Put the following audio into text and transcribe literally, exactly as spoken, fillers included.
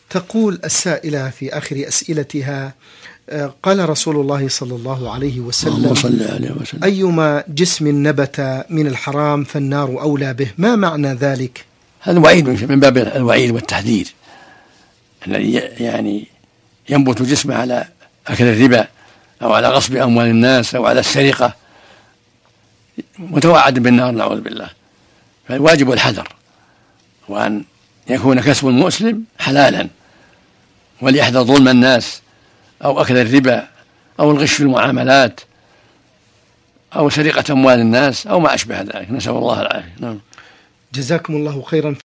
تقول السائلة في آخر أسئلتها: قال رسول الله صلى الله عليه وسلم: أيما جسم نبت من الحرام فالنار أولى به. ما معنى ذلك؟ هذا وعيد من باب الوعيد والتحذير، الذي يعني ينبت جسمه على أكل الربا أو على غصب أموال الناس أو على السرقة متوعد بالنار نعوذ بالله. فالواجب الحذر، وأن يكون كسب المسلم حلالا، وليحذر ظلم الناس أو أكل الربا أو الغش في المعاملات أو سرقة أموال الناس أو ما أشبه ذلك، نسأل الله العافية. نعم. جزاكم الله خيرا.